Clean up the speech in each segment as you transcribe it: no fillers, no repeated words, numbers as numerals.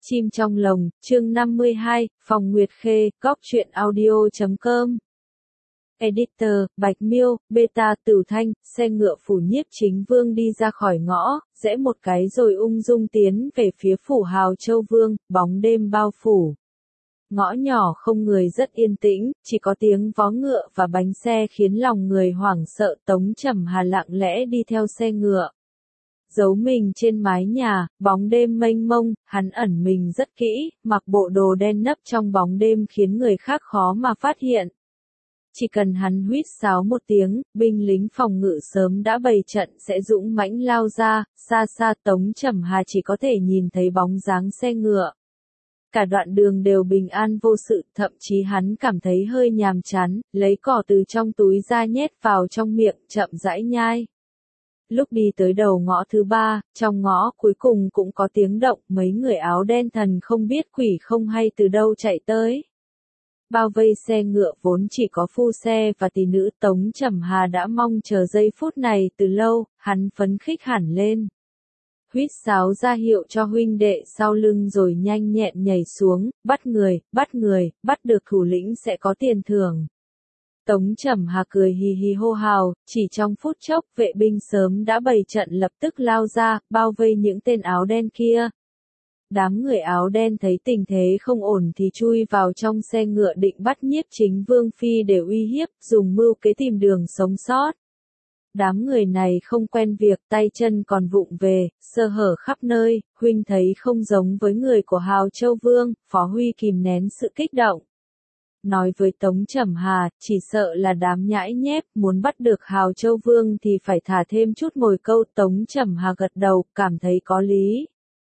Chim trong lồng, chương 52, Phòng Nguyệt Khê, góc truyện audio.com. Editor, Bạch Miêu, Beta Tử Thanh, xe ngựa phủ Nhiếp Chính Vương đi ra khỏi ngõ, rẽ một cái rồi ung dung tiến về phía phủ Hào Châu Vương, bóng đêm bao phủ. Ngõ nhỏ không người rất yên tĩnh, chỉ có tiếng vó ngựa và bánh xe khiến lòng người hoảng sợ. Tống Trầm Hà lặng lẽ đi theo xe ngựa. Giấu mình trên mái nhà, bóng đêm mênh mông, hắn ẩn mình rất kỹ, mặc bộ đồ đen nấp trong bóng đêm khiến người khác khó mà phát hiện. Chỉ cần hắn huýt sáo một tiếng, binh lính phòng ngự sớm đã bày trận sẽ dũng mãnh lao ra, xa xa Tống Trầm Hà chỉ có thể nhìn thấy bóng dáng xe ngựa. Cả đoạn đường đều bình an vô sự, thậm chí hắn cảm thấy hơi nhàm chán, lấy cỏ từ trong túi ra nhét vào trong miệng, chậm rãi nhai. Lúc đi tới đầu ngõ thứ ba, trong ngõ cuối cùng cũng có tiếng động, mấy người áo đen thần không biết quỷ không hay từ đâu chạy tới. Bao vây xe ngựa vốn chỉ có phu xe và tỷ nữ. Tống Trầm Hà đã mong chờ giây phút này từ lâu, hắn phấn khích hẳn lên. Huýt sáo ra hiệu cho huynh đệ sau lưng rồi nhanh nhẹn nhảy xuống, bắt người, bắt được thủ lĩnh sẽ có tiền thưởng. Tống Trầm Hà cười hì hì hô hào, chỉ trong phút chốc vệ binh sớm đã bày trận lập tức lao ra, bao vây những tên áo đen kia. Đám người áo đen thấy tình thế không ổn thì chui vào trong xe ngựa định bắt Nhiếp Chính Vương Phi để uy hiếp, dùng mưu kế tìm đường sống sót. Đám người này không quen việc, tay chân còn vụng về, sơ hở khắp nơi. Huynh thấy không giống với người của Hào Châu Vương. Phó Huy kìm nén sự kích động, nói với Tống Trầm Hà, chỉ sợ là đám nhãi nhép, muốn bắt được Hào Châu Vương thì phải thả thêm chút mồi câu. Tống Trầm Hà gật đầu, cảm thấy có lý.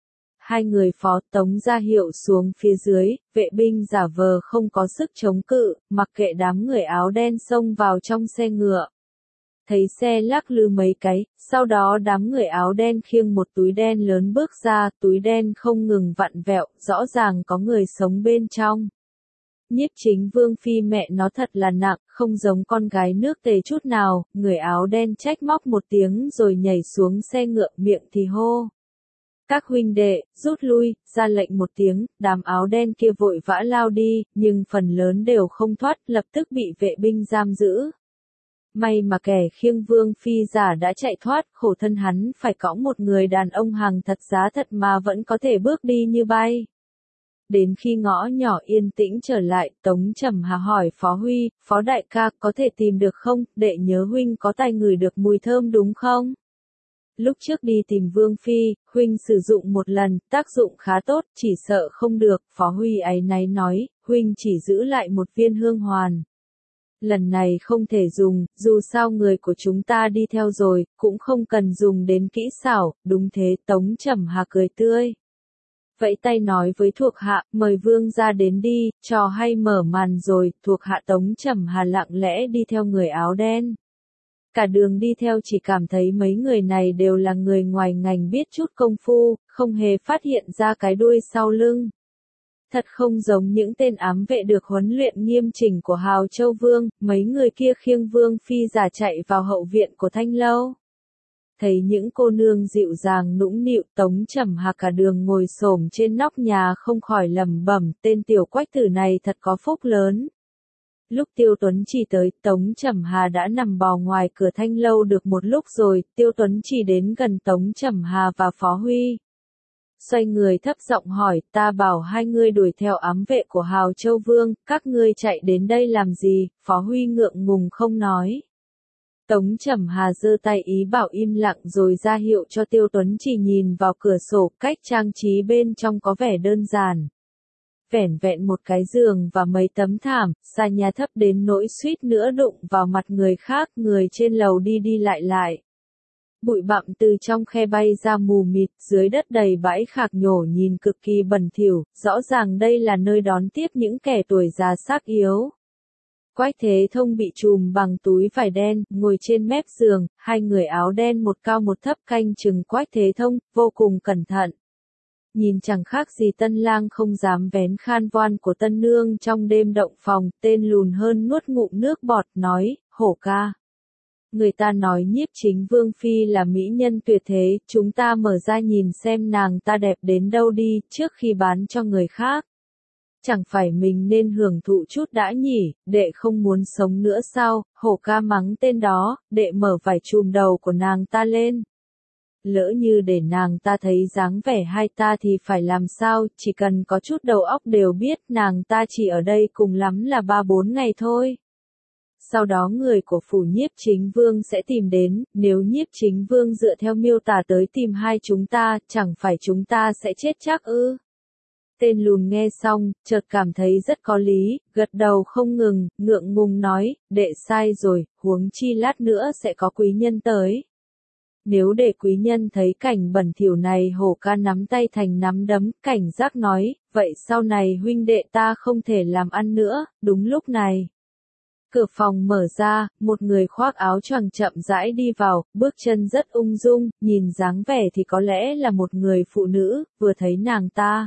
Hai người phó Tống ra hiệu xuống phía dưới, vệ binh giả vờ không có sức chống cự, mặc kệ đám người áo đen xông vào trong xe ngựa. Thấy xe lắc lư mấy cái, sau đó đám người áo đen khiêng một túi đen lớn bước ra, túi đen không ngừng vặn vẹo, rõ ràng có người sống bên trong. Nhiếp Chính Vương Phi mẹ nó thật là nặng, không giống con gái nước Tề chút nào. Người áo đen trách móc một tiếng rồi nhảy xuống xe ngựa, miệng thì hô: các huynh đệ, rút lui. Ra lệnh một tiếng, đám áo đen kia vội vã lao đi, nhưng phần lớn đều không thoát, lập tức bị vệ binh giam giữ. May mà kẻ khiêng Vương Phi giả đã chạy thoát, khổ thân hắn phải cõng một người đàn ông hàng thật giá thật mà vẫn có thể bước đi như bay. Đến khi ngõ nhỏ yên tĩnh trở lại, Tống Trầm Hà hỏi Phó Huy, Phó đại ca có thể tìm được không, đệ nhớ huynh có tài ngửi được mùi thơm đúng không? Lúc trước đi tìm Vương Phi, huynh sử dụng một lần, tác dụng khá tốt, chỉ sợ không được. Phó Huy áy náy nói, huynh chỉ giữ lại một viên hương hoàn. Lần này không thể dùng, dù sao người của chúng ta đi theo rồi, cũng không cần dùng đến kỹ xảo. Đúng thế. Tống Trầm Hà cười tươi, vẫy tay nói với thuộc hạ, mời vương ra đến đi. Trò hay mở màn rồi. Thuộc hạ Tống Trầm Hà lặng lẽ đi theo người áo đen. Cả đường đi theo chỉ cảm thấy mấy người này đều là người ngoài ngành biết chút công phu, không hề phát hiện ra cái đuôi sau lưng. Thật không giống những tên ám vệ được huấn luyện nghiêm chỉnh của Hào Châu Vương. Mấy người kia khiêng Vương Phi giả chạy vào hậu viện của Thanh Lâu. Thấy những cô nương dịu dàng nũng nịu, Tống Trầm Hà cả đường ngồi xổm trên nóc nhà không khỏi lẩm bẩm, tên tiểu quách tử này thật có phúc lớn. Lúc Tiêu Tuấn Chỉ tới, Tống Trầm Hà đã nằm bò ngoài cửa Thanh Lâu được một lúc rồi. Tiêu Tuấn Chỉ đến gần Tống Trầm Hà và Phó Huy, xoay người thấp giọng hỏi, ta bảo hai ngươi đuổi theo ám vệ của Hào Châu Vương, các ngươi chạy đến đây làm gì? Phó Huy ngượng ngùng không nói. Tống Trầm Hà giơ tay ý bảo im lặng rồi ra hiệu cho Tiêu Tuấn Chỉ nhìn vào cửa sổ. Cách trang trí bên trong có vẻ đơn giản, vẻn vẹn một cái giường và mấy tấm thảm, xa nhà thấp đến nỗi suýt nữa đụng vào mặt người khác. Người trên lầu đi đi lại lại. Bụi bặm từ trong khe bay ra mù mịt, dưới đất đầy bãi khạc nhổ nhìn cực kỳ bẩn thỉu, rõ ràng đây là nơi đón tiếp những kẻ tuổi già xác yếu. Quách Thế Thông bị trùm bằng túi vải đen, ngồi trên mép giường, hai người áo đen một cao một thấp canh chừng Quách Thế Thông, vô cùng cẩn thận. Nhìn chẳng khác gì tân lang không dám vén khan voan của tân nương trong đêm động phòng. Tên lùn hơn nuốt ngụm nước bọt, nói, hổ ca, Người ta nói Nhiếp Chính Vương Phi là mỹ nhân tuyệt thế, chúng ta mở ra nhìn xem nàng ta đẹp đến đâu đi, trước khi bán cho người khác. Chẳng phải mình nên hưởng thụ chút đã nhỉ, đệ không muốn sống nữa sao, Hổ ca mắng tên đó, đệ mở vải trùm đầu của nàng ta lên. Lỡ như để nàng ta thấy dáng vẻ hai ta thì phải làm sao, chỉ cần có chút đầu óc đều biết nàng ta chỉ ở đây cùng lắm là 3-4 ngày thôi. Sau đó người của phủ Nhiếp Chính Vương sẽ tìm đến, nếu Nhiếp Chính Vương dựa theo miêu tả tới tìm hai chúng ta, chẳng phải chúng ta sẽ chết chắc ư? Tên lùn nghe xong, chợt cảm thấy rất có lý, gật đầu không ngừng, ngượng ngùng nói, đệ sai rồi, huống chi lát nữa sẽ có quý nhân tới. Nếu để quý nhân thấy cảnh bẩn thỉu này, Hổ ca nắm tay thành nắm đấm, cảnh giác nói, vậy sau này huynh đệ ta không thể làm ăn nữa. Đúng lúc này, cửa phòng mở ra, một người khoác áo choàng chậm rãi đi vào, bước chân rất ung dung, nhìn dáng vẻ thì có lẽ là một người phụ nữ, vừa thấy nàng ta.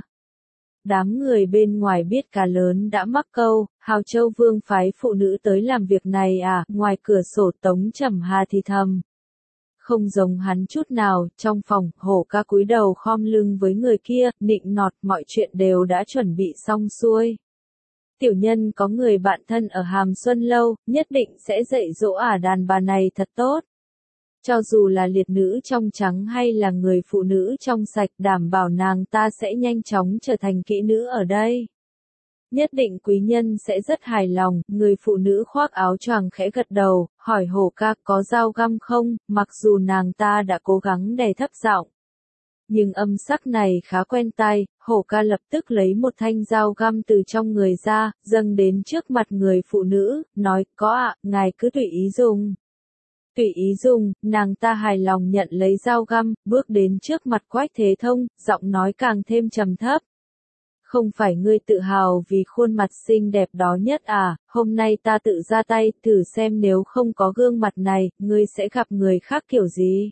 Đám người bên ngoài biết cá lớn đã mắc câu, Hào Châu Vương phái phụ nữ tới làm việc này à, ngoài cửa sổ Tống Trầm Hà thì thầm. Không giống hắn chút nào, trong phòng, Hổ ca cúi đầu khom lưng với người kia, nịnh nọt, mọi chuyện đều đã chuẩn bị xong xuôi. Tiểu nhân có người bạn thân ở Hàm Xuân Lâu, nhất định sẽ dạy dỗ đàn bà này thật tốt. Cho dù là liệt nữ trong trắng hay là người phụ nữ trong sạch, đảm bảo nàng ta sẽ nhanh chóng trở thành kỹ nữ ở đây. Nhất định quý nhân sẽ rất hài lòng, người phụ nữ khoác áo choàng khẽ gật đầu, hỏi Hổ ca có dao găm không, mặc dù nàng ta đã cố gắng đè thấp giọng. Nhưng âm sắc này khá quen tai, Hổ ca lập tức lấy một thanh dao găm từ trong người ra, dâng đến trước mặt người phụ nữ, nói, có ạ, ngài cứ tùy ý dùng. Tùy ý dùng, nàng ta hài lòng nhận lấy dao găm, bước đến trước mặt Quách Thế Thông, giọng nói càng thêm trầm thấp. Không phải ngươi tự hào vì khuôn mặt xinh đẹp đó nhất à, hôm nay ta tự ra tay, thử xem nếu không có gương mặt này, ngươi sẽ gặp người khác kiểu gì.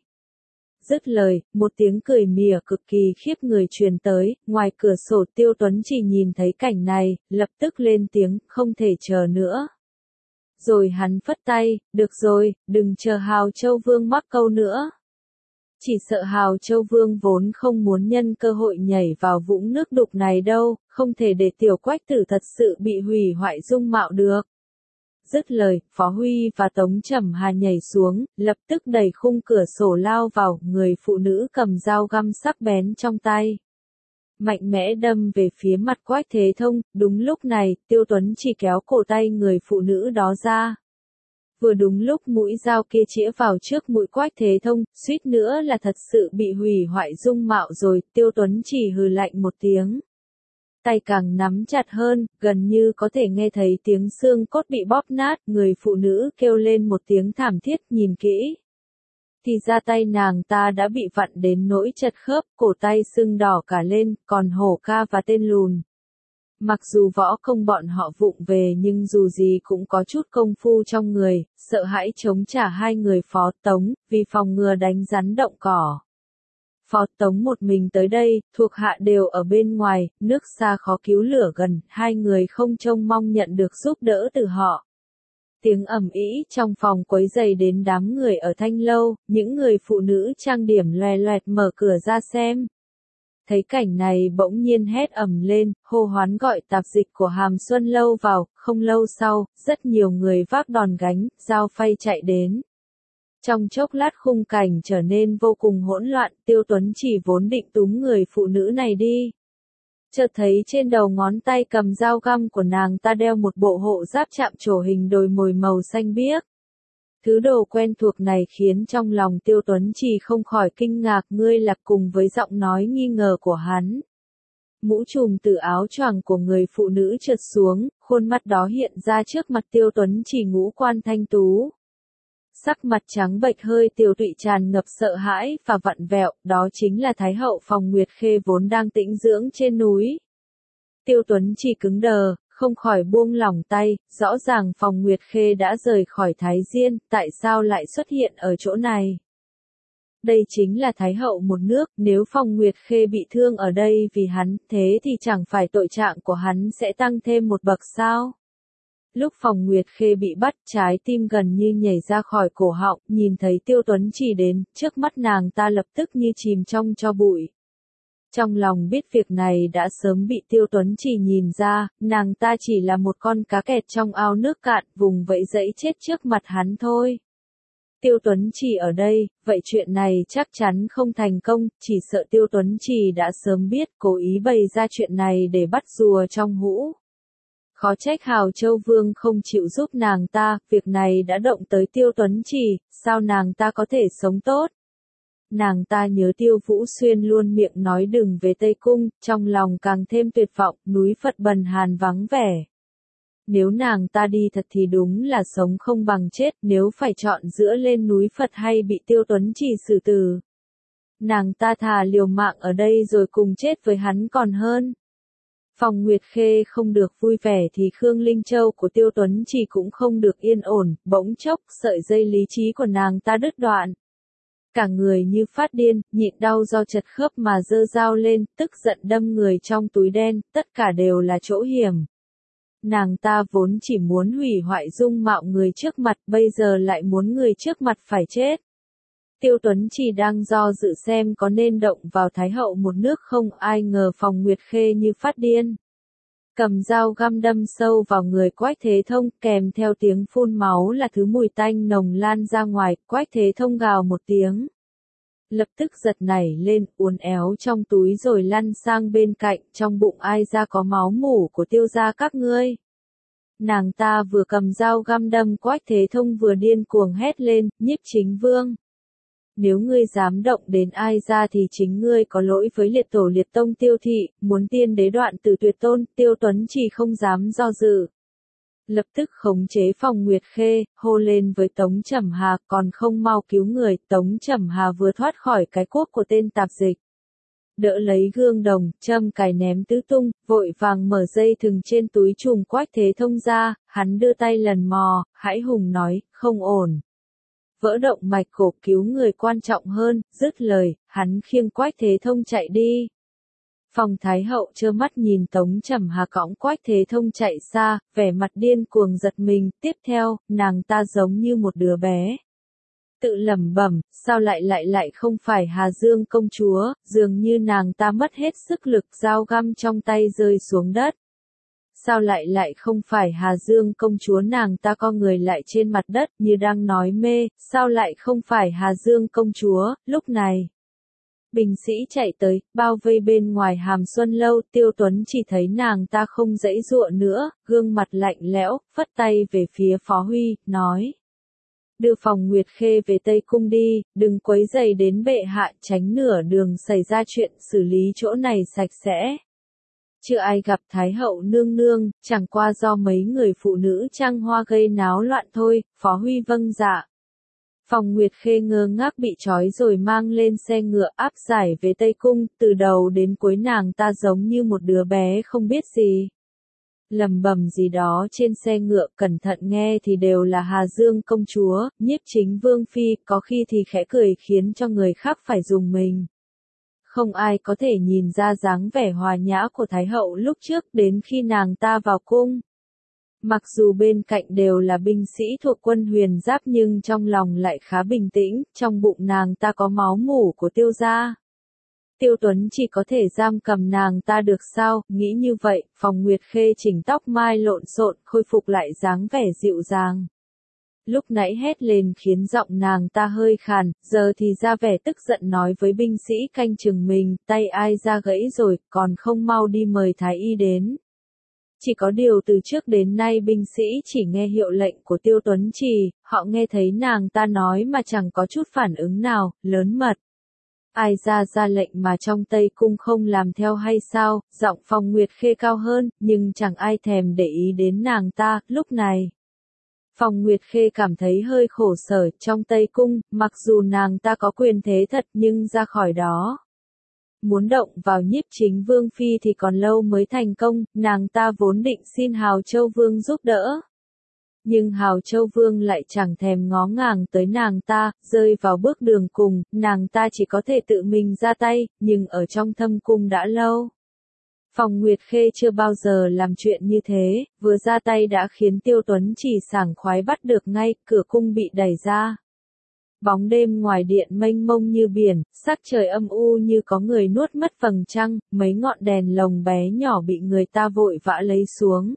Dứt lời, một tiếng cười mỉa cực kỳ khiếp người truyền tới, ngoài cửa sổ Tiêu Tuấn chỉ nhìn thấy cảnh này, lập tức lên tiếng, không thể chờ nữa. Rồi hắn phất tay, được rồi, đừng chờ Hào Châu Vương mắc câu nữa. Chỉ sợ Hào Châu Vương vốn không muốn nhân cơ hội nhảy vào vũng nước đục này đâu, không thể để tiểu Quách tử thật sự bị hủy hoại dung mạo được. Dứt lời, Phó Huy và Tống Trầm Hà nhảy xuống, lập tức đẩy khung cửa sổ lao vào, người phụ nữ cầm dao găm sắc bén trong tay. Mạnh mẽ đâm về phía mặt Quách Thế Thông, đúng lúc này, Tiêu Tuấn chỉ kéo cổ tay người phụ nữ đó ra. Vừa đúng lúc mũi dao kia chĩa vào trước mũi Quách Thế Thông, suýt nữa là thật sự bị hủy hoại dung mạo rồi, Tiêu Tuấn chỉ hừ lạnh một tiếng. Tay càng nắm chặt hơn, gần như có thể nghe thấy tiếng xương cốt bị bóp nát, người phụ nữ kêu lên một tiếng thảm thiết, nhìn kỹ. Thì ra tay nàng ta đã bị vặn đến nỗi chật khớp, cổ tay sưng đỏ cả lên, còn Hổ ca và tên lùn. Mặc dù võ công bọn họ vụng về nhưng dù gì cũng có chút công phu trong người, sợ hãi chống trả hai người Phó Tống, vì phòng ngừa đánh rắn động cỏ. Phó Tống một mình tới đây, thuộc hạ đều ở bên ngoài, nước xa khó cứu lửa gần, hai người không trông mong nhận được giúp đỡ từ họ. Tiếng ầm ĩ trong phòng quấy rầy đến đám người ở Thanh Lâu, những người phụ nữ trang điểm loè loẹt mở cửa ra xem. Thấy cảnh này bỗng nhiên hét ầm lên, hô hoán gọi tạp dịch của Hàm Xuân Lâu vào, không lâu sau, rất nhiều người vác đòn gánh, dao phay chạy đến. Trong chốc lát khung cảnh trở nên vô cùng hỗn loạn, Tiêu Tuấn chỉ vốn định túm người phụ nữ này đi. Chợt thấy trên đầu ngón tay cầm dao găm của nàng ta đeo một bộ hộ giáp chạm trổ hình đồi mồi màu xanh biếc. Thứ đồ quen thuộc này khiến trong lòng Tiêu Tuấn chỉ không khỏi kinh ngạc, ngươi là cùng với giọng nói nghi ngờ của hắn. Mũ trùm từ áo choàng của người phụ nữ trượt xuống, khuôn mặt đó hiện ra trước mặt Tiêu Tuấn chỉ ngũ quan thanh tú. Sắc mặt trắng bệch hơi tiều tụy tràn ngập sợ hãi và vặn vẹo, đó chính là Thái hậu Phòng Nguyệt Khê vốn đang tĩnh dưỡng trên núi. Tiêu Tuấn chỉ cứng đờ, không khỏi buông lỏng tay, rõ ràng Phòng Nguyệt Khê đã rời khỏi Thái Diên, tại sao lại xuất hiện ở chỗ này? Đây chính là Thái hậu một nước, nếu Phòng Nguyệt Khê bị thương ở đây vì hắn, thế thì chẳng phải tội trạng của hắn sẽ tăng thêm một bậc sao? Lúc Phòng Nguyệt Khê bị bắt, trái tim gần như nhảy ra khỏi cổ họng, nhìn thấy Tiêu Tuấn Chỉ đến, trước mắt nàng ta lập tức như chìm trong tro bụi. Trong lòng biết việc này đã sớm bị Tiêu Tuấn Chỉ nhìn ra, nàng ta chỉ là một con cá kẹt trong ao nước cạn, vùng vẫy dẫy chết trước mặt hắn thôi. Tiêu Tuấn Chỉ ở đây, vậy chuyện này chắc chắn không thành công, chỉ sợ Tiêu Tuấn Chỉ đã sớm biết, cố ý bày ra chuyện này để bắt rùa trong hũ. Khó trách Hào Châu Vương không chịu giúp nàng ta, việc này đã động tới Tiêu Tuấn Chỉ, sao nàng ta có thể sống tốt? Nàng ta nhớ Tiêu Vũ Xuyên luôn miệng nói đừng về Tây Cung, trong lòng càng thêm tuyệt vọng, núi Phật Bần Hàn vắng vẻ. Nếu nàng ta đi thật thì đúng là sống không bằng chết, nếu phải chọn giữa lên núi Phật hay bị Tiêu Tuấn Chỉ xử tử. Nàng ta thà liều mạng ở đây rồi cùng chết với hắn còn hơn. Phòng Nguyệt Khê không được vui vẻ thì Khương Linh Châu của Tiêu Tuấn Chỉ cũng không được yên ổn, bỗng chốc sợi dây lý trí của nàng ta đứt đoạn. Cả người như phát điên, nhịn đau do chật khớp mà giơ dao lên, tức giận đâm người trong túi đen, tất cả đều là chỗ hiểm. Nàng ta vốn chỉ muốn hủy hoại dung mạo người trước mặt, bây giờ lại muốn người trước mặt phải chết. Tiêu Tuấn Chỉ đang do dự xem có nên động vào Thái hậu một nước không, ai ngờ Phòng Nguyệt Khê như phát điên. Cầm dao găm đâm sâu vào người Quách Thế Thông, kèm theo tiếng phun máu là thứ mùi tanh nồng lan ra ngoài, Quách Thế Thông gào một tiếng. Lập tức giật nảy lên, uốn éo trong túi rồi lăn sang bên cạnh, trong bụng ai ra có máu mủ của Tiêu gia các ngươi. Nàng ta vừa cầm dao găm đâm Quách Thế Thông vừa điên cuồng hét lên, Nhiếp Chính Vương. Nếu ngươi dám động đến ai ra thì chính ngươi có lỗi với liệt tổ liệt tông Tiêu thị, muốn tiên đế đoạn tử tuyệt tôn, Tiêu Tuấn Chỉ không dám do dự. Lập tức khống chế Phòng Nguyệt Khê, hô lên với Tống Trầm Hà, còn không mau cứu người, Tống Trầm Hà vừa thoát khỏi cái cuốc của tên tạp dịch. Đỡ lấy gương đồng, châm cài ném tứ tung, vội vàng mở dây thừng trên túi trùm Quách Thế Thông ra, hắn đưa tay lần mò, hãi hùng nói, không ổn. Vỡ động mạch cổ cứu người quan trọng hơn, dứt lời, hắn khiêng Quách Thế Thông chạy đi. Phòng Thái hậu trơ mắt nhìn Tống Trầm Hà cõng Quách Thế Thông chạy xa, vẻ mặt điên cuồng giật mình, tiếp theo, nàng ta giống như một đứa bé. Tự lẩm bẩm, sao lại không phải Hà Dương công chúa, dường như nàng ta mất hết sức lực, dao găm trong tay rơi xuống đất. Sao lại không phải Hà Dương công chúa, nàng ta co người lại trên mặt đất như đang nói mê, sao lại không phải Hà Dương công chúa, lúc này. Binh sĩ chạy tới, bao vây bên ngoài Hàm Xuân Lâu, Tiêu Tuấn Chỉ thấy nàng ta không giãy giụa nữa, gương mặt lạnh lẽo, phất tay về phía Phó Huy, nói. Đưa Phòng Nguyệt Khê về Tây Cung đi, đừng quấy rầy đến bệ hạ, tránh nửa đường xảy ra chuyện, xử lý chỗ này sạch sẽ. Chưa ai gặp Thái hậu nương nương, chẳng qua do mấy người phụ nữ trăng hoa gây náo loạn thôi, Phó Huy vâng dạ. Phòng Nguyệt Khê ngơ ngác bị trói rồi mang lên xe ngựa áp giải về Tây Cung, từ đầu đến cuối nàng ta giống như một đứa bé không biết gì. Lầm bầm gì đó trên xe ngựa, cẩn thận nghe thì đều là Hà Dương công chúa, Nhiếp Chính Vương phi, có khi thì khẽ cười khiến cho người khác phải rùng mình. Không ai có thể nhìn ra dáng vẻ hòa nhã của Thái hậu lúc trước đến khi nàng ta vào cung. Mặc dù bên cạnh đều là binh sĩ thuộc quân Huyền Giáp nhưng trong lòng lại khá bình tĩnh, trong bụng nàng ta có máu mủ của Tiêu gia. Tiêu Tuấn Chỉ có thể giam cầm nàng ta được sao, nghĩ như vậy, Phòng Nguyệt Khê chỉnh tóc mai lộn xộn, khôi phục lại dáng vẻ dịu dàng. Lúc nãy hét lên khiến giọng nàng ta hơi khàn, giờ thì ra vẻ tức giận nói với binh sĩ canh chừng mình, tay ai ra gãy rồi, còn không mau đi mời Thái y đến. Chỉ có điều từ trước đến nay binh sĩ chỉ nghe hiệu lệnh của Tiêu Tuấn Chỉ, họ nghe thấy nàng ta nói mà chẳng có chút phản ứng nào, lớn mật. Ai ra lệnh mà trong Tây Cung không làm theo hay sao, giọng Phòng Nguyệt Khê cao hơn, nhưng chẳng ai thèm để ý đến nàng ta, lúc này. Phòng Nguyệt Khê cảm thấy hơi khổ sở, trong Tây Cung, mặc dù nàng ta có quyền thế thật nhưng ra khỏi đó. Muốn động vào Nhiếp Chính Vương phi thì còn lâu mới thành công, nàng ta vốn định xin Hào Châu Vương giúp đỡ. Nhưng Hào Châu Vương lại chẳng thèm ngó ngàng tới nàng ta, rơi vào bước đường cùng, nàng ta chỉ có thể tự mình ra tay, nhưng ở trong thâm cung đã lâu. Phòng Nguyệt Khê chưa bao giờ làm chuyện như thế, vừa ra tay đã khiến Tiêu Tuấn Chỉ sảng khoái bắt được ngay, cửa cung bị đẩy ra. Bóng đêm ngoài điện mênh mông như biển, sắc trời âm u như có người nuốt mất vầng trăng, mấy ngọn đèn lồng bé nhỏ bị người ta vội vã lấy xuống.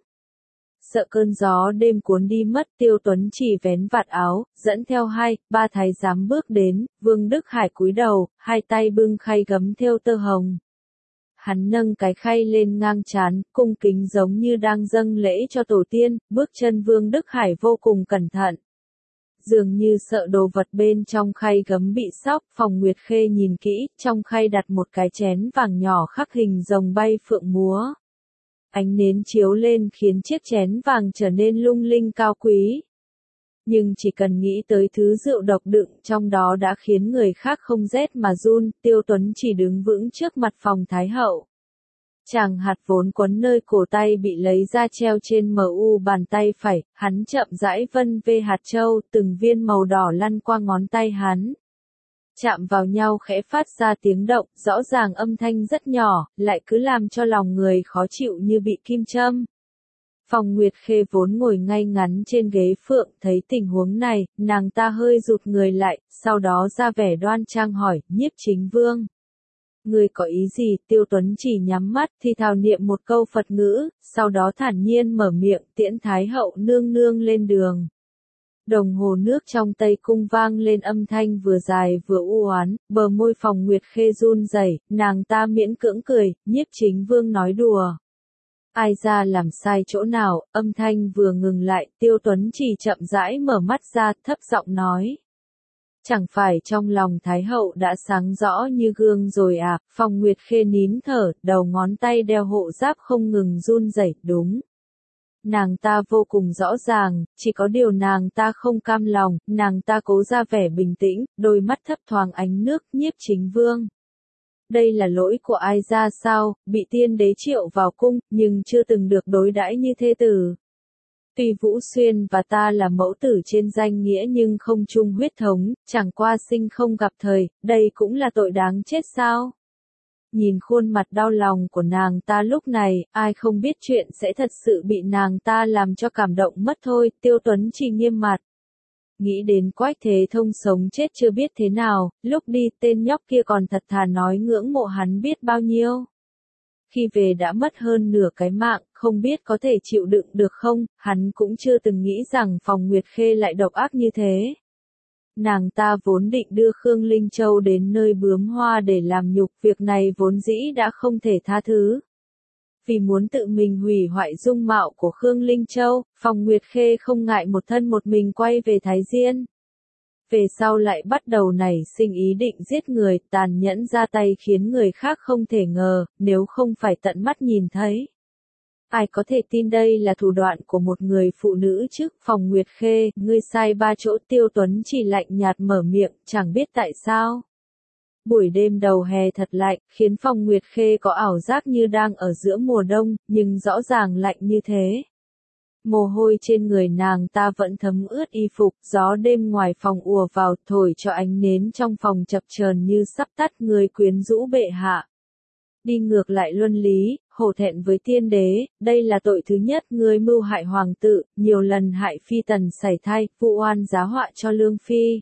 Sợ cơn gió đêm cuốn đi mất, Tiêu Tuấn Chỉ vén vạt áo, dẫn theo ba thái giám bước đến, Vương Đức Hải cúi đầu, hai tay bưng khay gấm thêu tơ hồng. Hắn nâng cái khay lên ngang trán, cung kính giống như đang dâng lễ cho tổ tiên, bước chân Vương Đức Hải vô cùng cẩn thận. Dường như sợ đồ vật bên trong khay gấm bị xóc, Phòng Nguyệt Khê nhìn kỹ, trong khay đặt một cái chén vàng nhỏ khắc hình rồng bay phượng múa. Ánh nến chiếu lên khiến chiếc chén vàng trở nên lung linh cao quý. Nhưng chỉ cần nghĩ tới thứ rượu độc đựng trong đó đã khiến người khác không rét mà run, Tiêu Tuấn Chỉ đứng vững trước mặt phòng Thái Hậu. Chàng hạt vốn quấn nơi cổ tay bị lấy ra treo trên mu bàn tay phải, hắn chậm rãi vân về hạt châu, từng viên màu đỏ lăn qua ngón tay hắn. Chạm vào nhau khẽ phát ra tiếng động, rõ ràng âm thanh rất nhỏ, lại cứ làm cho lòng người khó chịu như bị kim châm. Phòng Nguyệt Khê vốn ngồi ngay ngắn trên ghế phượng, thấy tình huống này, nàng ta hơi rụt người lại, sau đó ra vẻ đoan trang hỏi, Nhiếp Chính Vương. Người có ý gì? Tiêu Tuấn Chỉ nhắm mắt, thì thào niệm một câu Phật ngữ, sau đó thản nhiên mở miệng, tiễn Thái Hậu nương nương lên đường. Đồng hồ nước trong Tây Cung vang lên âm thanh vừa dài vừa u oán, bờ môi Phòng Nguyệt Khê run rẩy, nàng ta miễn cưỡng cười, Nhiếp Chính Vương nói đùa. Ai ra làm sai chỗ nào? Âm thanh vừa ngừng lại, Tiêu Tuấn Chỉ chậm rãi mở mắt ra, thấp giọng nói. Chẳng phải trong lòng Thái Hậu đã sáng rõ như gương rồi à? Phòng Nguyệt Khê nín thở, đầu ngón tay đeo hộ giáp không ngừng run rẩy, đúng. Nàng ta vô cùng rõ ràng, chỉ có điều nàng ta không cam lòng, nàng ta cố ra vẻ bình tĩnh, đôi mắt thấp thoáng ánh nước, Nhiếp Chính Vương. Đây là lỗi của ai ra sao? Bị tiên đế triệu vào cung, nhưng chưa từng được đối đãi như thê tử. Tuy Vũ Xuyên và ta là mẫu tử trên danh nghĩa nhưng không chung huyết thống, chẳng qua sinh không gặp thời, đây cũng là tội đáng chết sao? Nhìn khuôn mặt đau lòng của nàng ta lúc này, ai không biết chuyện sẽ thật sự bị nàng ta làm cho cảm động mất thôi, Tiêu Tuấn Chỉ nghiêm mặt. Nghĩ đến Quách Thế Thông sống chết chưa biết thế nào, lúc đi tên nhóc kia còn thật thà nói ngưỡng mộ hắn biết bao nhiêu. Khi về đã mất hơn nửa cái mạng, không biết có thể chịu đựng được không, hắn cũng chưa từng nghĩ rằng Phòng Nguyệt Khê lại độc ác như thế. Nàng ta vốn định đưa Khương Linh Châu đến nơi bướm hoa để làm nhục, việc này vốn dĩ đã không thể tha thứ. Vì muốn tự mình hủy hoại dung mạo của Khương Linh Châu, Phòng Nguyệt Khê không ngại một thân một mình quay về Thái Diên. Về sau lại bắt đầu nảy sinh ý định giết người, tàn nhẫn ra tay khiến người khác không thể ngờ, nếu không phải tận mắt nhìn thấy. Ai có thể tin đây là thủ đoạn của một người phụ nữ chứ? Phòng Nguyệt Khê, ngươi sai ba chỗ. Tiêu Tuấn Chỉ lạnh nhạt mở miệng, chẳng biết tại sao. Buổi đêm đầu hè thật lạnh, khiến Phòng Nguyệt Khê có ảo giác như đang ở giữa mùa đông, nhưng rõ ràng lạnh như thế. Mồ hôi trên người nàng ta vẫn thấm ướt y phục, gió đêm ngoài phòng ùa vào, thổi cho ánh nến trong phòng chập chờn như sắp tắt, người quyến rũ bệ hạ. Đi ngược lại luân lý, hổ thẹn với tiên đế, đây là tội thứ nhất, người mưu hại hoàng tử, nhiều lần hại phi tần sảy thai, vụ oan giá họa cho lương phi.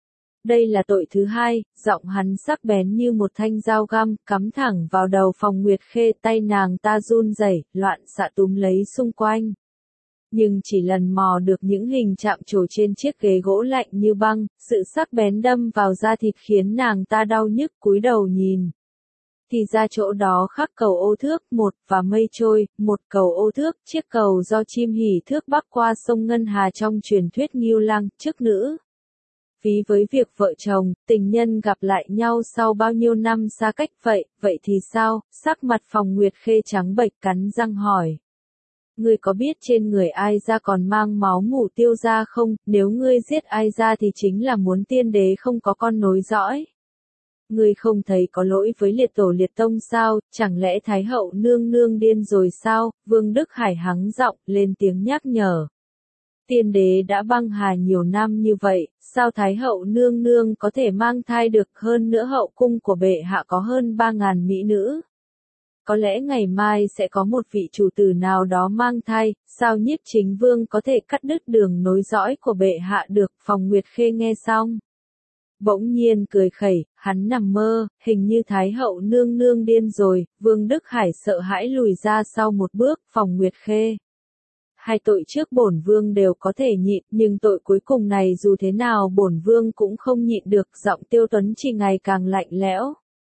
Đây là tội thứ hai, giọng hắn sắc bén như một thanh dao găm, cắm thẳng vào đầu Phòng Nguyệt Khê, tay nàng ta run rẩy, loạn xạ túm lấy xung quanh. Nhưng chỉ lần mò được những hình chạm trổ trên chiếc ghế gỗ lạnh như băng, sự sắc bén đâm vào da thịt khiến nàng ta đau nhức, cúi đầu nhìn. Thì ra chỗ đó khắc cầu ô thước, một và mây trôi, một cầu ô thước, chiếc cầu do chim hỉ thước bắc qua sông Ngân Hà trong truyền thuyết Ngưu Lăng, chức nữ. Ví với việc vợ chồng, tình nhân gặp lại nhau sau bao nhiêu năm xa cách vậy thì sao? Sắc mặt Phòng Nguyệt Khê trắng bệch, cắn răng hỏi. Ngươi có biết trên người ai ra còn mang máu mủ Tiêu gia không? Nếu ngươi giết ai ra thì chính là muốn tiên đế không có con nối dõi. Ngươi không thấy có lỗi với liệt tổ liệt tông sao? Chẳng lẽ Thái Hậu nương nương điên rồi sao? Vương Đức Hải hắng giọng, lên tiếng nhắc nhở. Tiên đế đã băng hà nhiều năm như vậy, sao Thái Hậu nương nương có thể mang thai được? Hơn nữa hậu cung của bệ hạ có hơn 3.000 mỹ nữ. có lẽ ngày mai sẽ có một vị chủ tử nào đó mang thai, sao Nhiếp Chính Vương có thể cắt đứt đường nối dõi của bệ hạ được, Phòng Nguyệt Khê nghe xong. Bỗng nhiên cười khẩy, hắn nằm mơ, hình như Thái hậu nương nương điên rồi, Vương Đức Hải sợ hãi lùi ra sau một bước, Phòng Nguyệt Khê. Hai tội trước bổn vương đều có thể nhịn, nhưng tội cuối cùng này dù thế nào bổn vương cũng không nhịn được, giọng Tiêu Tuấn Chỉ ngày càng lạnh lẽo.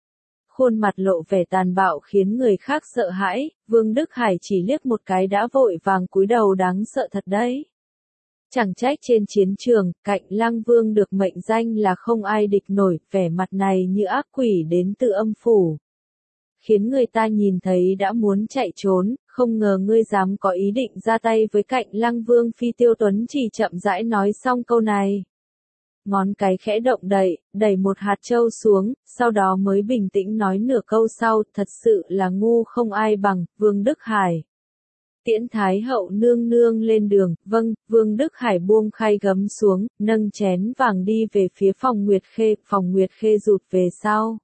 Khuôn mặt lộ vẻ tàn bạo khiến người khác sợ hãi, Vương Đức Hải chỉ liếc một cái đã vội vàng cúi đầu, đáng sợ thật đấy. Chẳng trách trên chiến trường, Cạnh Lăng Vương được mệnh danh là không ai địch nổi, vẻ mặt này như ác quỷ đến từ âm phủ. Khiến người ta nhìn thấy đã muốn chạy trốn, không ngờ ngươi dám có ý định ra tay với Cạnh Lăng Vương phi. Tiêu Tuấn Chỉ chậm rãi nói xong câu này. Ngón cái khẽ động đẩy một hạt châu xuống, sau đó mới bình tĩnh nói nửa câu sau, thật sự là ngu không ai bằng, Vương Đức Hải. Tiễn Thái hậu nương nương lên đường, vâng, Vương Đức Hải buông khay gấm xuống, nâng chén vàng đi về phía Phòng Nguyệt Khê, Phòng Nguyệt Khê rụt về sau.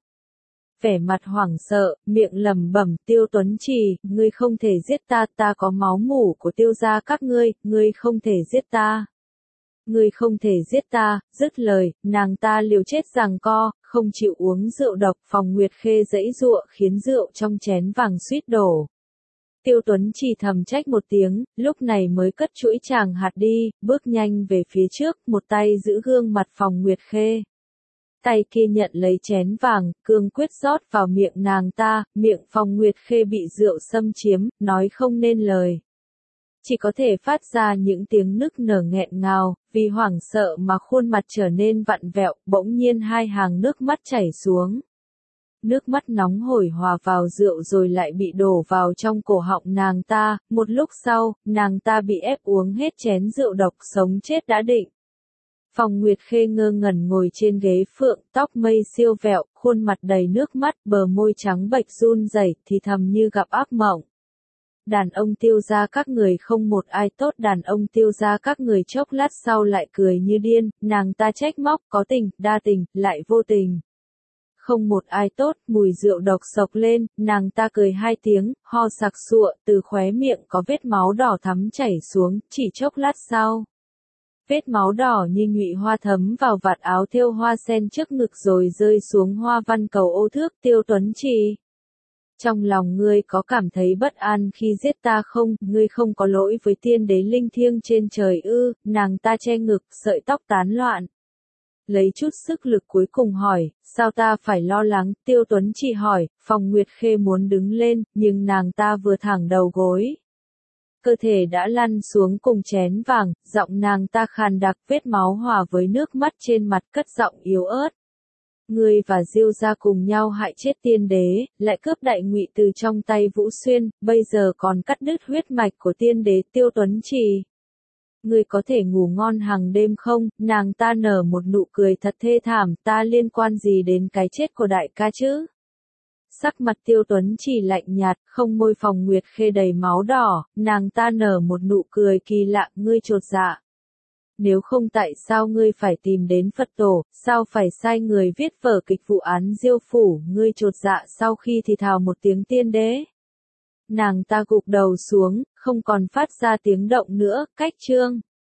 Vẻ mặt hoảng sợ, miệng lẩm bẩm, Tiêu Tuấn Chỉ, ngươi không thể giết ta, ta có máu mủ của Tiêu gia các ngươi không thể giết ta. Ngươi không thể giết ta, dứt lời, nàng ta liều chết giằng co, không chịu uống rượu độc. Phòng Nguyệt Khê giãy giụa khiến rượu trong chén vàng suýt đổ. Tiêu Tuấn Chỉ thầm trách một tiếng, lúc này mới cất chuỗi tràng hạt đi, bước nhanh về phía trước, một tay giữ gương mặt Phòng Nguyệt Khê. Tay kia nhận lấy chén vàng, cương quyết rót vào miệng nàng ta, miệng Phòng Nguyệt Khê bị rượu xâm chiếm, nói không nên lời. Chỉ có thể phát ra những tiếng nức nở nghẹn ngào, vì hoảng sợ mà khuôn mặt trở nên vặn vẹo, bỗng nhiên hai hàng nước mắt chảy xuống. Nước mắt nóng hổi hòa vào rượu rồi lại bị đổ vào trong cổ họng nàng ta, một lúc sau, nàng ta bị ép uống hết chén rượu độc, sống chết đã định. Phòng Nguyệt Khê ngơ ngẩn ngồi trên ghế phượng, tóc mây siêu vẹo, khuôn mặt đầy nước mắt, bờ môi trắng bệch run rẩy, thì thầm như gặp ác mộng. Đàn ông Tiêu gia các người không một ai tốt, đàn ông Tiêu gia các người. Chốc lát sau lại cười như điên, nàng ta trách móc, có tình, đa tình, lại vô tình. Không một ai tốt, mùi rượu độc sộc lên, nàng ta cười hai tiếng, ho sặc sụa, từ khóe miệng có vết máu đỏ thắm chảy xuống, chỉ chốc lát sau. Vết máu đỏ như nhụy hoa thấm vào vạt áo thêu hoa sen trước ngực rồi rơi xuống hoa văn cầu ô thước. Tiêu Tuấn Chỉ, trong lòng ngươi có cảm thấy bất an khi giết ta không, ngươi không có lỗi với tiên đế linh thiêng trên trời ư? Nàng ta che ngực, sợi tóc tán loạn. Lấy chút sức lực cuối cùng hỏi, sao ta phải lo lắng? Tiêu Tuấn Chỉ hỏi. Phòng Nguyệt Khê muốn đứng lên, nhưng nàng ta vừa thẳng đầu gối. Cơ thể đã lăn xuống cùng chén vàng, giọng nàng ta khàn đặc, vết máu hòa với nước mắt trên mặt, cất giọng yếu ớt. Ngươi và Diêu gia cùng nhau hại chết tiên đế, lại cướp đại ngụy từ trong tay Vũ Xuyên, bây giờ còn cắt đứt huyết mạch của tiên đế. Tiêu Tuấn Chỉ, ngươi có thể ngủ ngon hàng đêm không? Nàng ta nở một nụ cười thật thê thảm, ta liên quan gì đến cái chết của đại ca chứ? Sắc mặt Tiêu Tuấn Chỉ lạnh nhạt, không. Môi Phòng Nguyệt Khê đầy máu đỏ, nàng ta nở một nụ cười kỳ lạ, ngươi chột dạ. Nếu không tại sao ngươi phải tìm đến Phật tổ, sao phải sai người viết vở kịch vụ án Diêu phủ? Ngươi chột dạ sau khi thì thào một tiếng tiên đế. Nàng ta gục đầu xuống, không còn phát ra tiếng động nữa. Cách chương